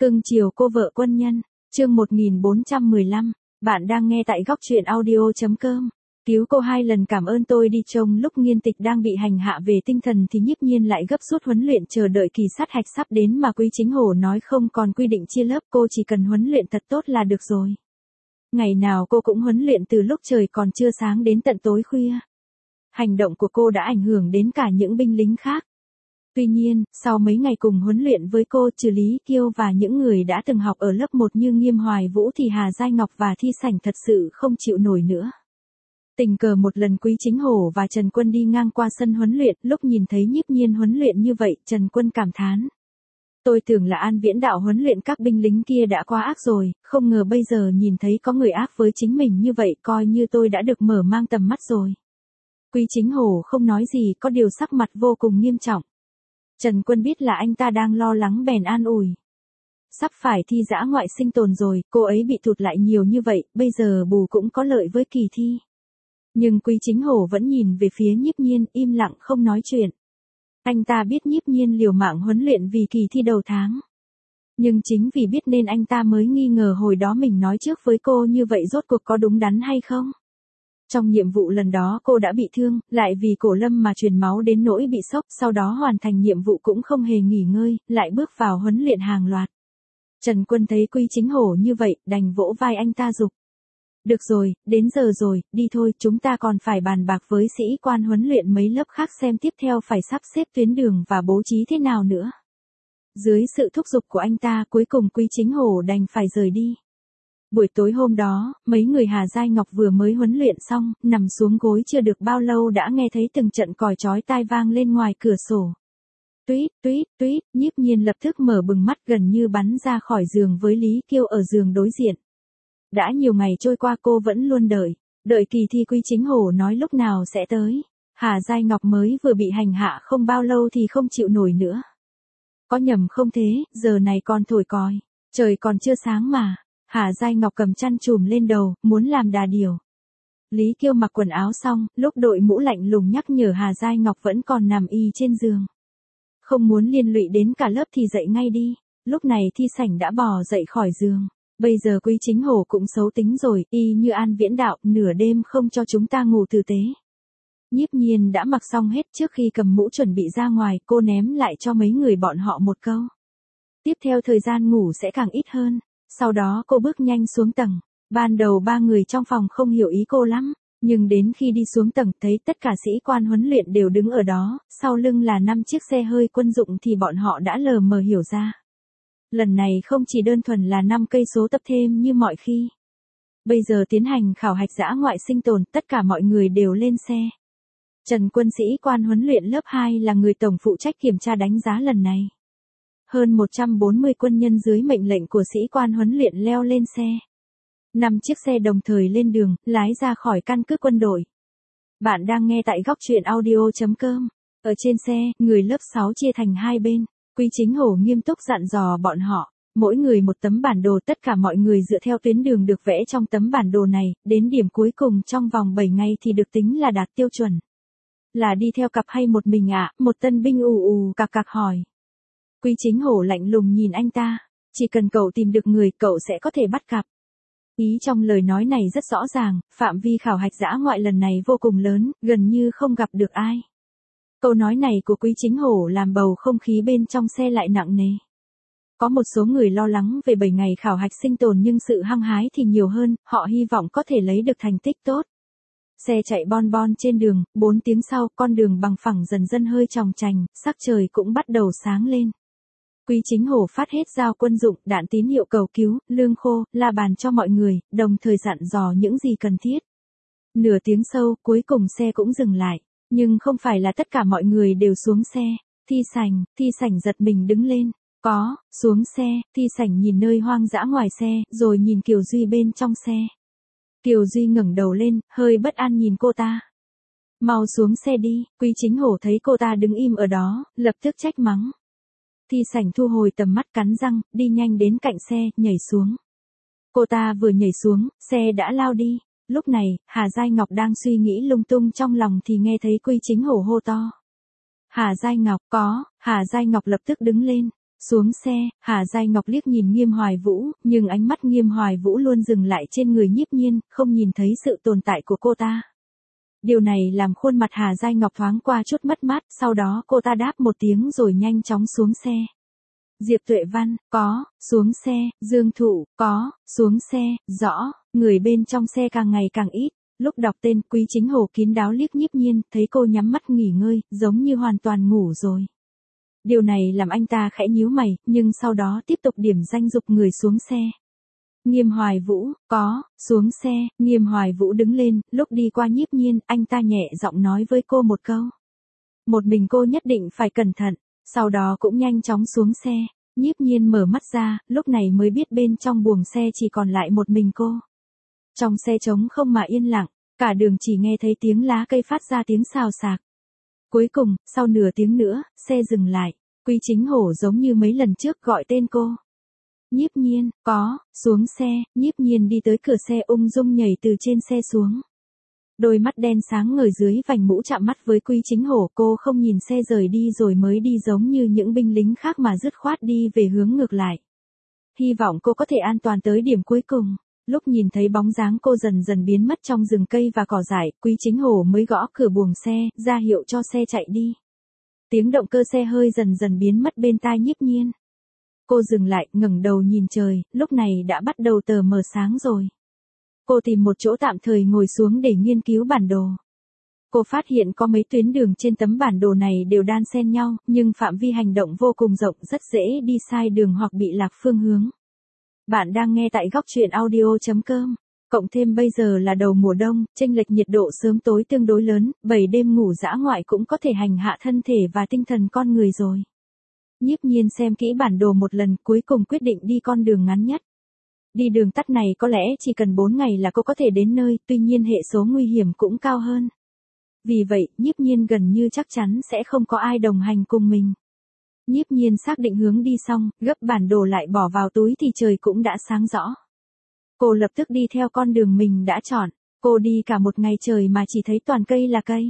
Cưng chiều cô vợ quân nhân, chương 1415, bạn đang nghe tại góc truyện audio.com. Cứu cô 2 lần cảm ơn tôi đi trông lúc Nghiên Tịch đang bị hành hạ về tinh thần thì Nhiếp Nhiên lại gấp rút huấn luyện chờ đợi kỳ sát hạch sắp đến mà Quý Chính Hổ nói không còn quy định chia lớp, cô chỉ cần huấn luyện thật tốt là được rồi. Ngày nào cô cũng huấn luyện từ lúc trời còn chưa sáng đến tận tối khuya. Hành động của cô đã ảnh hưởng đến cả những binh lính khác. Tuy nhiên, sau mấy ngày cùng huấn luyện với cô, trừ Lý Kiêu và những người đã từng học ở lớp 1 như Nghiêm Hoài Vũ thì Hà Giai Ngọc và Thi Sảnh thật sự không chịu nổi nữa. Tình cờ một lần Quý Chính Hổ và Trần Quân đi ngang qua sân huấn luyện, lúc nhìn thấy Nhiếp Nhiên huấn luyện như vậy, Trần Quân cảm thán. Tôi tưởng là An Viễn Đạo huấn luyện các binh lính kia đã quá ác rồi, không ngờ bây giờ nhìn thấy có người ác với chính mình như vậy, coi như tôi đã được mở mang tầm mắt rồi. Quý Chính Hổ không nói gì, có điều sắc mặt vô cùng nghiêm trọng. Trần Quân biết là anh ta đang lo lắng bèn an ủi. Sắp phải thi dã ngoại sinh tồn rồi, cô ấy bị tụt lại nhiều như vậy, bây giờ bù cũng có lợi với kỳ thi. Nhưng Quý Chính Hổ vẫn nhìn về phía Nhiếp Nhiên, im lặng không nói chuyện. Anh ta biết Nhiếp Nhiên liều mạng huấn luyện vì kỳ thi đầu tháng. Nhưng chính vì biết nên anh ta mới nghi ngờ hồi đó mình nói trước với cô như vậy rốt cuộc có đúng đắn hay không. Trong nhiệm vụ lần đó cô đã bị thương, lại vì Cổ Lâm mà truyền máu đến nỗi bị sốc, sau đó hoàn thành nhiệm vụ cũng không hề nghỉ ngơi, lại bước vào huấn luyện hàng loạt. Trần Quân thấy Quý Chính Hổ như vậy, đành vỗ vai anh ta giục. Được rồi, đến giờ rồi, đi thôi, chúng ta còn phải bàn bạc với sĩ quan huấn luyện mấy lớp khác xem tiếp theo phải sắp xếp tuyến đường và bố trí thế nào nữa. Dưới sự thúc giục của anh ta, cuối cùng Quý Chính Hổ đành phải rời đi. Buổi tối hôm đó, mấy người Hà Giai Ngọc vừa mới huấn luyện xong, nằm xuống gối chưa được bao lâu đã nghe thấy từng trận còi chói tai vang lên ngoài cửa sổ. Tuýt, tuýt, tuýt, Nhiếp Nhiên lập tức mở bừng mắt gần như bắn ra khỏi giường với Lý Kiêu ở giường đối diện. Đã nhiều ngày trôi qua cô vẫn luôn đợi kỳ thi Quý Chính Hổ nói lúc nào sẽ tới. Hà Giai Ngọc mới vừa bị hành hạ không bao lâu thì không chịu nổi nữa. Có nhầm không thế, giờ này còn thổi còi, trời còn chưa sáng mà. Hà Giai Ngọc cầm chăn trùm lên đầu, muốn làm đà điểu. Lý Kiêu mặc quần áo xong, lúc đội mũ lạnh lùng nhắc nhở Hà Giai Ngọc vẫn còn nằm y trên giường. Không muốn liên lụy đến cả lớp thì dậy ngay đi. Lúc này Thi Sảnh đã bò dậy khỏi giường. Bây giờ Quý Chính Hổ cũng xấu tính rồi, y như An Viễn Đạo, nửa đêm không cho chúng ta ngủ tử tế. Nhiếp Nhiên đã mặc xong hết, trước khi cầm mũ chuẩn bị ra ngoài, cô ném lại cho mấy người bọn họ một câu. Tiếp theo thời gian ngủ sẽ càng ít hơn. Sau đó cô bước nhanh xuống tầng. Ban đầu 3 người trong phòng không hiểu ý cô lắm, nhưng đến khi đi xuống tầng thấy tất cả sĩ quan huấn luyện đều đứng ở đó, sau lưng là 5 chiếc xe hơi quân dụng thì bọn họ đã lờ mờ hiểu ra. Lần này không chỉ đơn thuần là 5 cây số tập thêm như mọi khi. Bây giờ tiến hành khảo hạch dã ngoại sinh tồn, tất cả mọi người đều lên xe. Trần Quân sĩ quan huấn luyện lớp 2 là người tổng phụ trách kiểm tra đánh giá lần này. Hơn 140 quân nhân dưới mệnh lệnh của sĩ quan huấn luyện leo lên xe. 5 chiếc xe đồng thời lên đường, lái ra khỏi căn cứ quân đội. Bạn đang nghe tại góc truyện audio.com. Ở trên xe, người lớp 6 chia thành 2 bên. Quý Chính Hổ nghiêm túc dặn dò bọn họ, mỗi người một tấm bản đồ, tất cả mọi người dựa theo tuyến đường được vẽ trong tấm bản đồ này, đến điểm cuối cùng trong vòng 7 ngày thì được tính là đạt tiêu chuẩn. Là đi theo cặp hay một mình ạ? Một tân binh ù cặc cặc hỏi. Quý Chính Hổ lạnh lùng nhìn anh ta, chỉ cần cậu tìm được người, cậu sẽ có thể bắt cặp. Ý trong lời nói này rất rõ ràng, phạm vi khảo hạch dã ngoại lần này vô cùng lớn, gần như không gặp được ai. Câu nói này của Quý Chính Hổ làm bầu không khí bên trong xe lại nặng nề. Có một số người lo lắng về 7 ngày khảo hạch sinh tồn nhưng sự hăng hái thì nhiều hơn, họ hy vọng có thể lấy được thành tích tốt. Xe chạy bon bon trên đường, 4 tiếng sau, con đường bằng phẳng dần dần hơi chòng chành, sắc trời cũng bắt đầu sáng lên. Quý Chính Hổ phát hết dao quân dụng, đạn tín hiệu cầu cứu, lương khô, la bàn cho mọi người, đồng thời dặn dò những gì cần thiết. Nửa tiếng sau, cuối cùng xe cũng dừng lại. Nhưng không phải là tất cả mọi người đều xuống xe. Thi Sảnh giật mình đứng lên. Xuống xe, Thi Sảnh nhìn nơi hoang dã ngoài xe, rồi nhìn Kiều Duy bên trong xe. Kiều Duy ngẩng đầu lên, hơi bất an nhìn cô ta. Mau xuống xe đi. Quý Chính Hổ thấy cô ta đứng im ở đó, lập tức trách mắng. Thi Sảnh thu hồi tầm mắt cắn răng, đi nhanh đến cạnh xe, nhảy xuống. Cô ta vừa nhảy xuống, xe đã lao đi. Lúc này, Hà Giai Ngọc đang suy nghĩ lung tung trong lòng thì nghe thấy Quý Chính Hổ hô to. Hà Giai Ngọc, Hà Giai Ngọc lập tức đứng lên. Xuống xe, Hà Giai Ngọc liếc nhìn Nghiêm Hoài Vũ, nhưng ánh mắt Nghiêm Hoài Vũ luôn dừng lại trên người Nhiếp Nhiên, không nhìn thấy sự tồn tại của cô ta. Điều này làm khuôn mặt Hà Giai Ngọc thoáng qua chút mất mát, sau đó cô ta đáp một tiếng rồi nhanh chóng xuống xe. Diệp Tuệ Văn, có, xuống xe, Dương Thụ, có, xuống xe, rõ, người bên trong xe càng ngày càng ít. Lúc đọc tên Quý Chính Hổ kín đáo liếc Nhiếp Nhiên, thấy cô nhắm mắt nghỉ ngơi, giống như hoàn toàn ngủ rồi. Điều này làm anh ta khẽ nhíu mày, nhưng sau đó tiếp tục điểm danh dục người xuống xe. Nghiêm Hoài Vũ, có, xuống xe, Nghiêm Hoài Vũ đứng lên, lúc đi qua Nhiếp Nhiên, anh ta nhẹ giọng nói với cô một câu. Một mình cô nhất định phải cẩn thận, sau đó cũng nhanh chóng xuống xe. Nhiếp Nhiên mở mắt ra, lúc này mới biết bên trong buồng xe chỉ còn lại một mình cô. Trong xe trống không mà yên lặng, cả đường chỉ nghe thấy tiếng lá cây phát ra tiếng xào xạc. Cuối cùng, sau nửa tiếng nữa, xe dừng lại. Quý Chính Hổ giống như mấy lần trước gọi tên cô. Nhiếp Nhiên, có, xuống xe, Nhiếp Nhiên đi tới cửa xe ung dung nhảy từ trên xe xuống. Đôi mắt đen sáng ngời dưới vành mũ chạm mắt với Quý Chính Hổ, cô không nhìn xe rời đi rồi mới đi giống như những binh lính khác mà dứt khoát đi về hướng ngược lại. Hy vọng cô có thể an toàn tới điểm cuối cùng. Lúc nhìn thấy bóng dáng cô dần dần biến mất trong rừng cây và cỏ dại, Quý Chính Hổ mới gõ cửa buồng xe, ra hiệu cho xe chạy đi. Tiếng động cơ xe hơi dần dần biến mất bên tai Nhiếp Nhiên. Cô dừng lại, ngẩng đầu nhìn trời, lúc này đã bắt đầu tờ mờ sáng rồi. Cô tìm một chỗ tạm thời ngồi xuống để nghiên cứu bản đồ. Cô phát hiện có mấy tuyến đường trên tấm bản đồ này đều đan xen nhau, nhưng phạm vi hành động vô cùng rộng, rất dễ đi sai đường hoặc bị lạc phương hướng. Bạn đang nghe tại góc truyện audio.com. Cộng thêm bây giờ là đầu mùa đông, chênh lệch nhiệt độ sớm tối tương đối lớn, 7 đêm ngủ dã ngoại cũng có thể hành hạ thân thể và tinh thần con người rồi. Nhiếp Nhiên xem kỹ bản đồ một lần, cuối cùng quyết định đi con đường ngắn nhất. Đi đường tắt này có lẽ chỉ cần 4 ngày là cô có thể đến nơi, tuy nhiên hệ số nguy hiểm cũng cao hơn. Vì vậy, Nhiếp Nhiên gần như chắc chắn sẽ không có ai đồng hành cùng mình. Nhiếp Nhiên xác định hướng đi xong, gấp bản đồ lại bỏ vào túi thì trời cũng đã sáng rõ. Cô lập tức đi theo con đường mình đã chọn, cô đi cả một ngày trời mà chỉ thấy toàn cây là cây.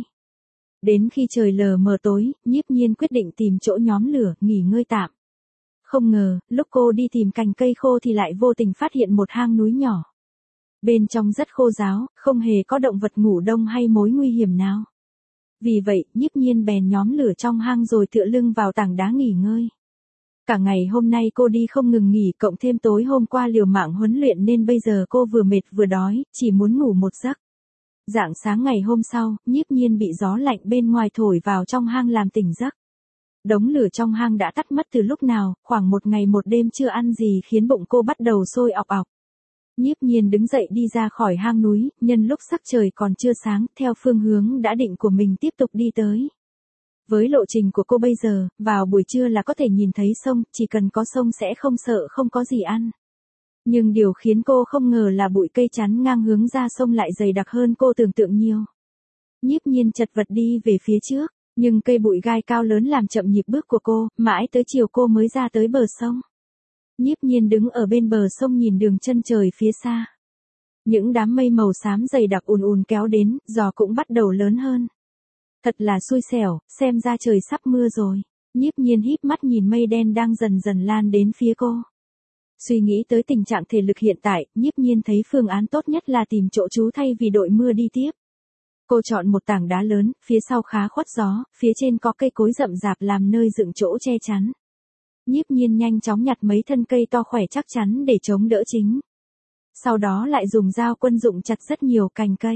Đến khi trời lờ mờ tối, Nhiếp Nhiên quyết định tìm chỗ nhóm lửa, nghỉ ngơi tạm. Không ngờ, lúc cô đi tìm cành cây khô thì lại vô tình phát hiện một hang núi nhỏ. Bên trong rất khô ráo, không hề có động vật ngủ đông hay mối nguy hiểm nào. Vì vậy, Nhiếp Nhiên bèn nhóm lửa trong hang rồi tựa lưng vào tảng đá nghỉ ngơi. Cả ngày hôm nay cô đi không ngừng nghỉ, cộng thêm tối hôm qua liều mạng huấn luyện nên bây giờ cô vừa mệt vừa đói, chỉ muốn ngủ một giấc. Rạng sáng ngày hôm sau, Nhiếp Nhiên bị gió lạnh bên ngoài thổi vào trong hang làm tỉnh giấc. Đống lửa trong hang đã tắt mất từ lúc nào, khoảng một ngày một đêm chưa ăn gì khiến bụng cô bắt đầu sôi ọc ọc. Nhiếp Nhiên đứng dậy đi ra khỏi hang núi, nhân lúc sắc trời còn chưa sáng, theo phương hướng đã định của mình tiếp tục đi tới. Với lộ trình của cô bây giờ, vào buổi trưa là có thể nhìn thấy sông, chỉ cần có sông sẽ không sợ không có gì ăn. Nhưng điều khiến cô không ngờ là bụi cây chắn ngang hướng ra sông lại dày đặc hơn cô tưởng tượng nhiều. Nhiếp Nhiên chật vật đi về phía trước, nhưng cây bụi gai cao lớn làm chậm nhịp bước của cô, mãi tới chiều cô mới ra tới bờ sông. Nhiếp Nhiên đứng ở bên bờ sông nhìn đường chân trời phía xa. Những đám mây màu xám dày đặc ùn ùn kéo đến, gió cũng bắt đầu lớn hơn. Thật là xui xẻo, xem ra trời sắp mưa rồi. Nhiếp Nhiên híp mắt nhìn mây đen đang dần dần lan đến phía cô. Suy nghĩ tới tình trạng thể lực hiện tại, Nhiếp Nhiên thấy phương án tốt nhất là tìm chỗ trú thay vì đội mưa đi tiếp. Cô chọn một tảng đá lớn, phía sau khá khuất gió, phía trên có cây cối rậm rạp làm nơi dựng chỗ che chắn. Nhiếp Nhiên nhanh chóng nhặt mấy thân cây to khỏe chắc chắn để chống đỡ chính. Sau đó lại dùng dao quân dụng chặt rất nhiều cành cây.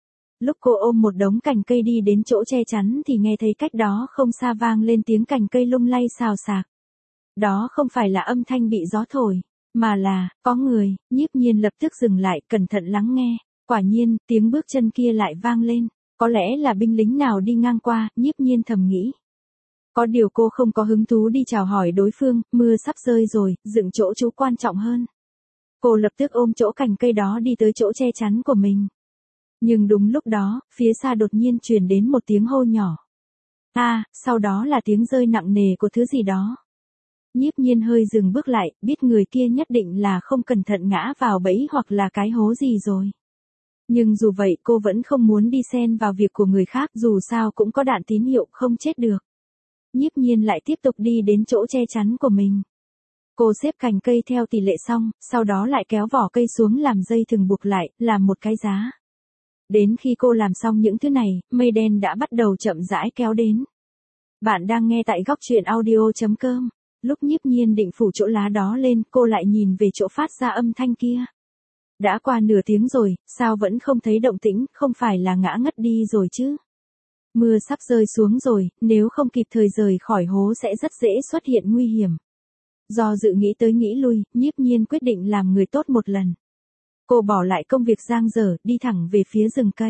Lúc cô ôm một đống cành cây đi đến chỗ che chắn thì nghe thấy cách đó không xa vang lên tiếng cành cây lung lay xào xạc. Đó không phải là âm thanh bị gió thổi, mà là, có người. Nhiếp Nhiên lập tức dừng lại, cẩn thận lắng nghe. Quả nhiên, tiếng bước chân kia lại vang lên. Có lẽ là binh lính nào đi ngang qua, Nhiếp Nhiên thầm nghĩ. Có điều cô không có hứng thú đi chào hỏi đối phương, mưa sắp rơi rồi, dựng chỗ trú quan trọng hơn. Cô lập tức ôm chỗ cành cây đó đi tới chỗ che chắn của mình. Nhưng đúng lúc đó, phía xa đột nhiên truyền đến một tiếng hô nhỏ. Sau đó là tiếng rơi nặng nề của thứ gì đó. Nhiếp Nhiên hơi dừng bước lại, biết người kia nhất định là không cẩn thận ngã vào bẫy hoặc là cái hố gì rồi. Nhưng dù vậy cô vẫn không muốn đi xen vào việc của người khác, dù sao cũng có đạn tín hiệu không chết được. Nhiếp Nhiên lại tiếp tục đi đến chỗ che chắn của mình. Cô xếp cành cây theo tỷ lệ xong, sau đó lại kéo vỏ cây xuống làm dây thừng buộc lại, làm một cái giá. Đến khi cô làm xong những thứ này, mây đen đã bắt đầu chậm rãi kéo đến. Bạn đang nghe tại góc truyện audio.com. Lúc Nhiếp Nhiên định phủ chỗ lá đó lên, cô lại nhìn về chỗ phát ra âm thanh kia. Đã qua nửa tiếng rồi, sao vẫn không thấy động tĩnh, không phải là ngã ngất đi rồi chứ? Mưa sắp rơi xuống rồi, nếu không kịp thời rời khỏi hố sẽ rất dễ xuất hiện nguy hiểm. Do dự nghĩ tới nghĩ lui, Nhiếp Nhiên quyết định làm người tốt một lần. Cô bỏ lại công việc dang dở, đi thẳng về phía rừng cây.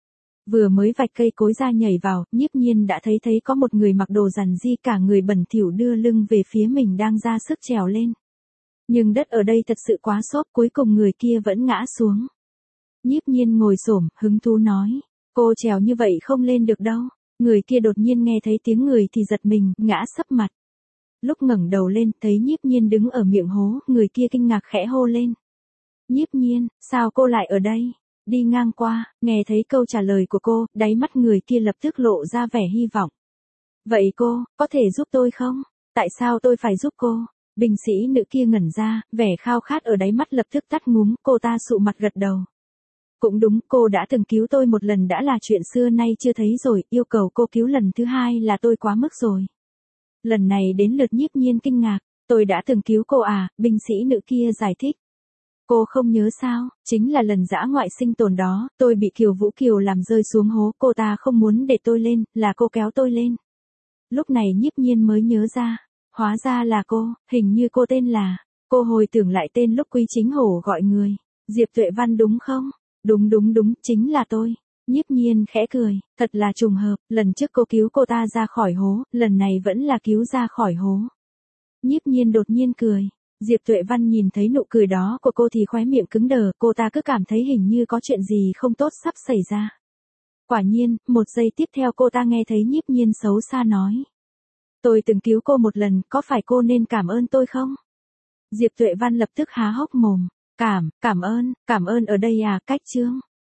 Vừa mới vạch cây cối ra nhảy vào, Nhiếp Nhiên đã thấy có một người mặc đồ rằn ri cả người bẩn thỉu đưa lưng về phía mình đang ra sức trèo lên. Nhưng đất ở đây thật sự quá xốp, cuối cùng người kia vẫn ngã xuống. Nhiếp Nhiên ngồi xổm, hứng thú nói, cô trèo như vậy không lên được đâu. Người kia đột nhiên nghe thấy tiếng người thì giật mình, ngã sấp mặt. Lúc ngẩng đầu lên, thấy Nhiếp Nhiên đứng ở miệng hố, người kia kinh ngạc khẽ hô lên. Nhiếp Nhiên, sao cô lại ở đây? Đi ngang qua, nghe thấy câu trả lời của cô, đáy mắt người kia lập tức lộ ra vẻ hy vọng. Vậy cô, có thể giúp tôi không? Tại sao tôi phải giúp cô? Binh sĩ nữ kia ngẩn ra, vẻ khao khát ở đáy mắt lập tức tắt ngúm, cô ta sụ mặt gật đầu. Cũng đúng, cô đã từng cứu tôi một lần đã là chuyện xưa nay chưa thấy rồi, yêu cầu cô cứu lần thứ hai là tôi quá mức rồi. Lần này đến lượt Nhiếp Nhiên kinh ngạc, tôi đã từng cứu cô à, binh sĩ nữ kia giải thích. Cô không nhớ sao, chính là lần dã ngoại sinh tồn đó, tôi bị Kiều Vũ Kiều làm rơi xuống hố, cô ta không muốn để tôi lên, là cô kéo tôi lên. Lúc này Nhiếp Nhiên mới nhớ ra, hóa ra là cô, hình như cô tên là, cô hồi tưởng lại tên lúc Quý Chính Hổ gọi người, Diệp Tuệ Văn đúng không? Đúng, chính là tôi. Nhiếp Nhiên khẽ cười, thật là trùng hợp, lần trước cô cứu cô ta ra khỏi hố, lần này vẫn là cứu ra khỏi hố. Nhiếp Nhiên đột nhiên cười. Diệp Tuệ Văn nhìn thấy nụ cười đó của cô thì khóe miệng cứng đờ, cô ta cứ cảm thấy hình như có chuyện gì không tốt sắp xảy ra. Quả nhiên, một giây tiếp theo cô ta nghe thấy Nhiếp Nhiên xấu xa nói. Tôi từng cứu cô một lần, có phải cô nên cảm ơn tôi không? Diệp Tuệ Văn lập tức há hốc mồm. Cảm ơn ở đây à, cách chương.